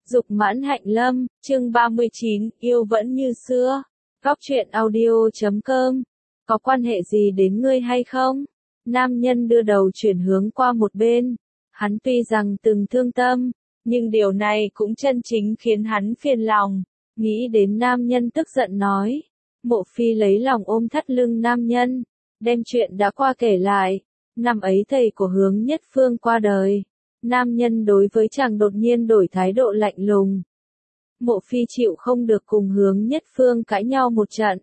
Dục mãn hạnh lâm, chương 39, yêu vẫn như xưa. Góc truyện audio.com. Có quan hệ gì đến ngươi hay không? Nam nhân đưa đầu chuyển hướng qua một bên. Hắn tuy rằng từng thương tâm, nhưng điều này cũng chân chính khiến hắn phiền lòng. Nghĩ đến nam nhân tức giận nói. Mộ Phi lấy lòng ôm thắt lưng nam nhân, đem chuyện đã qua kể lại. Năm ấy thầy của Hướng Nhất Phương qua đời. Nam nhân đối với chàng đột nhiên đổi thái độ lạnh lùng. Mộ Phi chịu không được cùng Hướng Nhất Phương cãi nhau một trận.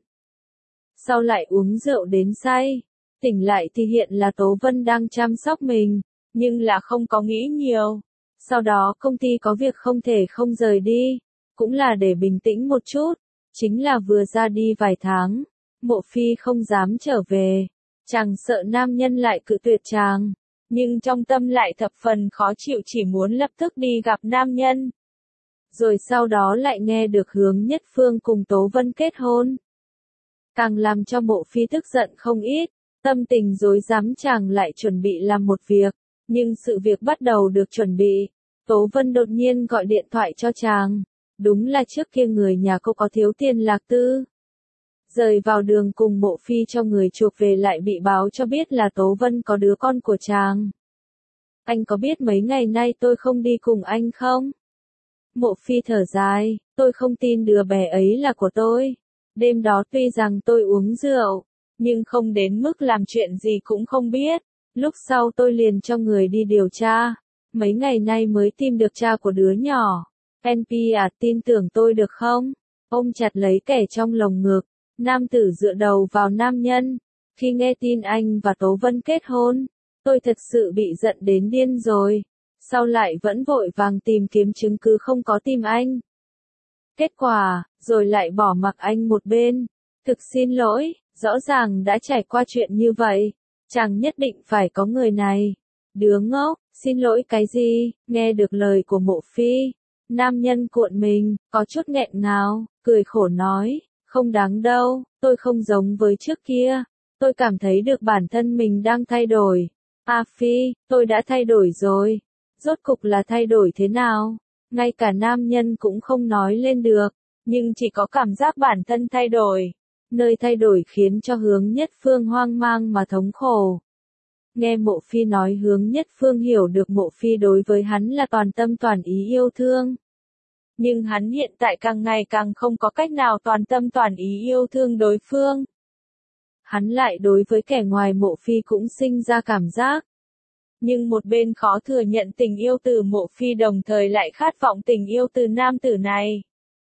Sau lại uống rượu đến say, tỉnh lại thì hiện là Tố Vân đang chăm sóc mình, nhưng là không có nghĩ nhiều. Sau đó công ty có việc không thể không rời đi, cũng là để bình tĩnh một chút, chính là vừa ra đi vài tháng, Mộ Phi không dám trở về, chàng sợ nam nhân lại cự tuyệt chàng. Nhưng trong tâm lại thập phần khó chịu chỉ muốn lập tức đi gặp nam nhân. Rồi sau đó lại nghe được Hướng Nhất Phương cùng Tố Vân kết hôn. Càng làm cho Mộ Phi tức giận không ít, tâm tình rối rắm chàng lại chuẩn bị làm một việc. Nhưng sự việc bắt đầu được chuẩn bị, Tố Vân đột nhiên gọi điện thoại cho chàng. Đúng là trước kia người nhà cô có thiếu tiền lạc tư. Rời vào đường cùng Mộ Phi cho người chuộc về lại bị báo cho biết là Tố Vân có đứa con của chàng. Anh có biết mấy ngày nay tôi không đi cùng anh không? Mộ Phi thở dài, tôi không tin đứa bé ấy là của tôi. Đêm đó tuy rằng tôi uống rượu, nhưng không đến mức làm chuyện gì cũng không biết. Lúc sau tôi liền cho người đi điều tra. Mấy ngày nay mới tìm được cha của đứa nhỏ. NP à, tin tưởng tôi được không? Ôm chặt lấy kẻ trong lồng ngực. Nam tử dựa đầu vào nam nhân. Khi nghe tin anh và Tố Vân kết hôn, tôi thật sự bị giận đến điên rồi. Sau lại vẫn vội vàng tìm kiếm chứng cứ không có tìm anh. Kết quả, rồi lại bỏ mặc anh một bên. Thực xin lỗi, rõ ràng đã trải qua chuyện như vậy. Chàng nhất định phải có người này. Đứa ngốc, xin lỗi cái gì? Nghe được lời của Mộ Phi, nam nhân cuộn mình, có chút nghẹn ngào, cười khổ nói. Không đáng đâu, tôi không giống với trước kia. Tôi cảm thấy được bản thân mình đang thay đổi. A Phi, tôi đã thay đổi rồi. Rốt cục là thay đổi thế nào? Ngay cả nam nhân cũng không nói lên được, nhưng chỉ có cảm giác bản thân thay đổi. Nơi thay đổi khiến cho Hướng Nhất Phương hoang mang mà thống khổ. Nghe Mộ Phi nói Hướng Nhất Phương hiểu được Mộ Phi đối với hắn là toàn tâm toàn ý yêu thương. Nhưng hắn hiện tại càng ngày càng không có cách nào toàn tâm toàn ý yêu thương đối phương. Hắn lại đối với kẻ ngoài Mộ Phi cũng sinh ra cảm giác. Nhưng một bên khó thừa nhận tình yêu từ Mộ Phi đồng thời lại khát vọng tình yêu từ nam tử này.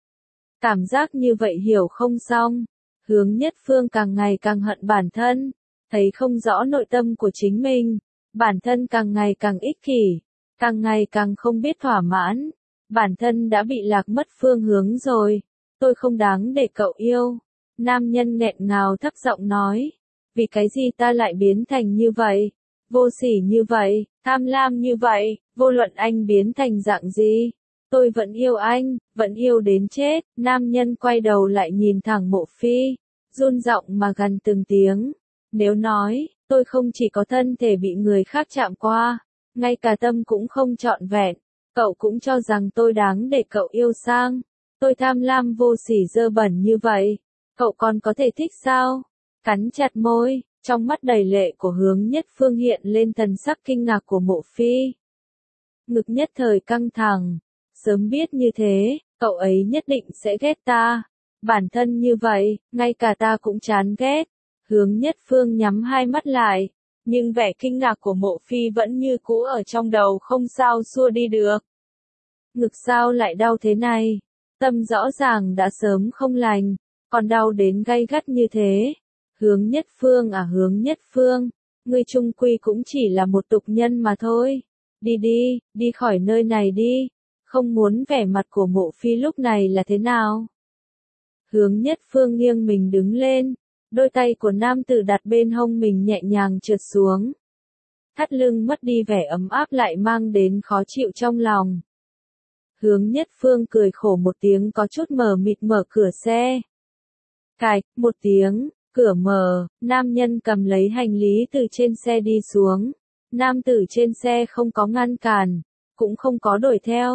Cảm giác như vậy hiểu không xong. Hướng Nhất Phương càng ngày càng hận bản thân. Thấy không rõ nội tâm của chính mình. Bản thân càng ngày càng ích kỷ. Càng ngày càng không biết thỏa mãn. Bản thân đã bị lạc mất phương hướng rồi. Tôi không đáng để cậu yêu. Nam nhân nghẹn ngào thấp giọng nói. Vì cái gì ta lại biến thành như vậy? Vô sỉ như vậy, tham lam như vậy, vô luận anh biến thành dạng gì. Tôi vẫn yêu anh, vẫn yêu đến chết. Nam nhân quay đầu lại nhìn thẳng Mộ Phi, run giọng mà gằn từng tiếng. Nếu nói, tôi không chỉ có thân thể bị người khác chạm qua, ngay cả tâm cũng không trọn vẹn. Cậu cũng cho rằng tôi đáng để cậu yêu sang. Tôi tham lam vô sỉ dơ bẩn như vậy. Cậu còn có thể thích sao? Cắn chặt môi, trong mắt đầy lệ của Hướng Nhất Phương hiện lên thần sắc kinh ngạc của Mộ Phi. Ngực nhất thời căng thẳng. Sớm biết như thế, cậu ấy nhất định sẽ ghét ta. Bản thân như vậy, ngay cả ta cũng chán ghét. Hướng Nhất Phương nhắm hai mắt lại. Nhưng vẻ kinh ngạc của Mộ Phi vẫn như cũ ở trong đầu không sao xua đi được. Ngực sao lại đau thế này? Tâm rõ ràng đã sớm không lành, còn đau đến gay gắt như thế. Hướng Nhất Phương à, Hướng Nhất Phương, ngươi chung quy cũng chỉ là một tục nhân mà thôi. Đi đi, đi khỏi nơi này đi. Không muốn vẻ mặt của Mộ Phi lúc này là thế nào? Hướng Nhất Phương nghiêng mình đứng lên. Đôi tay của nam tử đặt bên hông mình nhẹ nhàng trượt xuống. Thắt lưng mất đi vẻ ấm áp lại mang đến khó chịu trong lòng. Hướng Nhất Phương cười khổ một tiếng có chút mờ mịt mở cửa xe. Cạch, một tiếng, cửa mở, nam nhân cầm lấy hành lý từ trên xe đi xuống. Nam tử trên xe không có ngăn cản, cũng không có đuổi theo.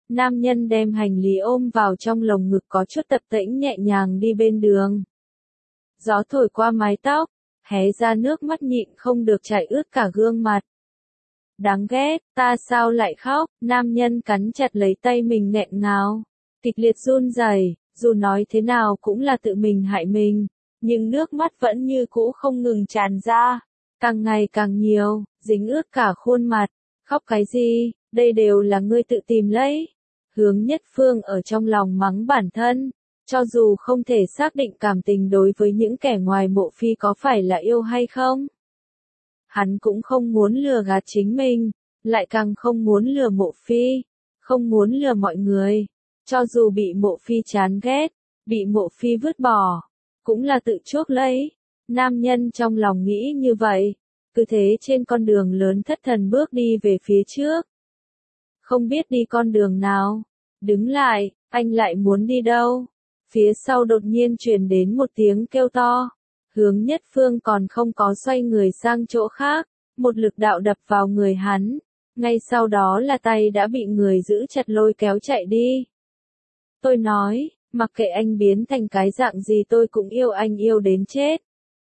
Nam nhân đem hành lý ôm vào trong lồng ngực có chút tập tễnh nhẹ nhàng đi bên đường. Gió thổi qua mái tóc, hé ra nước mắt nhịn không được chảy ướt cả gương mặt. Đáng ghét, ta sao lại khóc, nam nhân cắn chặt lấy tay mình nghẹn ngào, kịch liệt run rẩy, dù nói thế nào cũng là tự mình hại mình, nhưng nước mắt vẫn như cũ không ngừng tràn ra, càng ngày càng nhiều, dính ướt cả khuôn mặt, khóc cái gì, đây đều là ngươi tự tìm lấy. Hướng Nhất Phương ở trong lòng mắng bản thân, cho dù không thể xác định cảm tình đối với những kẻ ngoài Mộ Phi có phải là yêu hay không. Hắn cũng không muốn lừa gạt chính mình, lại càng không muốn lừa Mộ Phi, không muốn lừa mọi người. Cho dù bị Mộ Phi chán ghét, bị Mộ Phi vứt bỏ, cũng là tự chuốc lấy. Nam nhân trong lòng nghĩ như vậy, cứ thế trên con đường lớn thất thần bước đi về phía trước. Không biết đi con đường nào, đứng lại, anh lại muốn đi đâu? Phía sau đột nhiên truyền đến một tiếng kêu to. Hướng Nhất Phương còn không có xoay người sang chỗ khác, một lực đạo đập vào người hắn, ngay sau đó là tay đã bị người giữ chặt lôi kéo chạy đi. Tôi nói, mặc kệ anh biến thành cái dạng gì tôi cũng yêu anh yêu đến chết.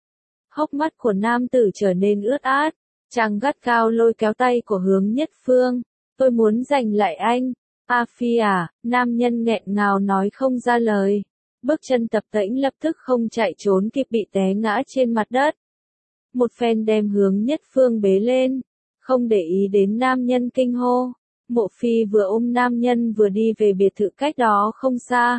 Hốc mắt của nam tử trở nên ướt át, chàng gắt gao lôi kéo tay của Hướng Nhất Phương, tôi muốn giành lại anh. A Phi à, nam nhân nghẹn ngào nói không ra lời. Bước chân tập tễnh lập tức không chạy trốn kịp bị té ngã trên mặt đất. Một phen đem Hướng Nhất Phương bế lên, không để ý đến nam nhân kinh hô. Mộ Phi vừa ôm nam nhân vừa đi về biệt thự cách đó không xa.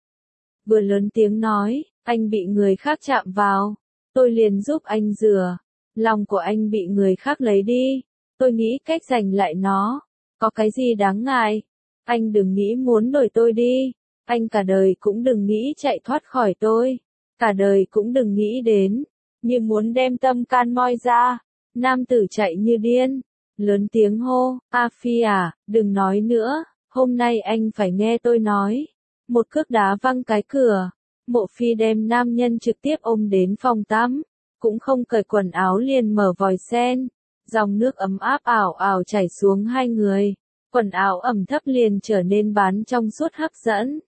Vừa lớn tiếng nói, anh bị người khác chạm vào, tôi liền giúp anh rửa. Lòng của anh bị người khác lấy đi, tôi nghĩ cách giành lại nó. Có cái gì đáng ngại? Anh đừng nghĩ muốn đổi tôi đi. Anh cả đời cũng đừng nghĩ chạy thoát khỏi tôi. Cả đời cũng đừng nghĩ đến, như muốn đem tâm can moi ra. Nam tử chạy như điên, lớn tiếng hô, A Phi à, đừng nói nữa, hôm nay anh phải nghe tôi nói. Một cước đá văng cái cửa, Mộ Phi đem nam nhân trực tiếp ôm đến phòng tắm, cũng không cởi quần áo liền mở vòi sen. Dòng nước ấm áp ảo ảo chảy xuống hai người, quần áo ẩm thấp liền trở nên bán trong suốt hấp dẫn.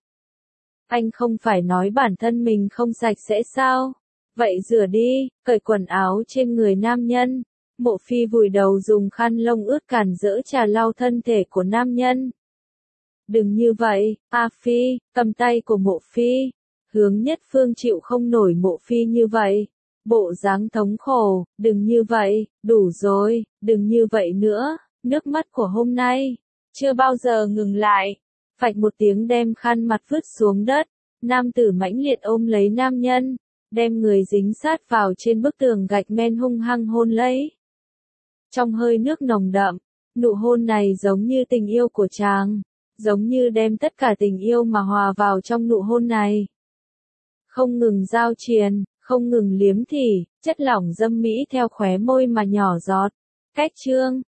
Anh không phải nói bản thân mình không sạch sẽ sao? Vậy rửa đi, cởi quần áo trên người nam nhân. Mộ Phi vùi đầu dùng khăn lông ướt cản rỡ trà lau thân thể của nam nhân. Đừng như vậy, A Phi, cầm tay của Mộ Phi. Hướng Nhất Phương chịu không nổi Mộ Phi như vậy. Bộ dáng thống khổ, đừng như vậy, đủ rồi, đừng như vậy nữa. Nước mắt của hôm nay, chưa bao giờ ngừng lại. Phạch một tiếng đem khăn mặt vứt xuống đất, nam tử mãnh liệt ôm lấy nam nhân, đem người dính sát vào trên bức tường gạch men hung hăng hôn lấy. Trong hơi nước nồng đậm, nụ hôn này giống như tình yêu của chàng, giống như đem tất cả tình yêu mà hòa vào trong nụ hôn này. Không ngừng giao triền, không ngừng liếm thỉ, chất lỏng dâm mỹ theo khóe môi mà nhỏ giọt. Cách chương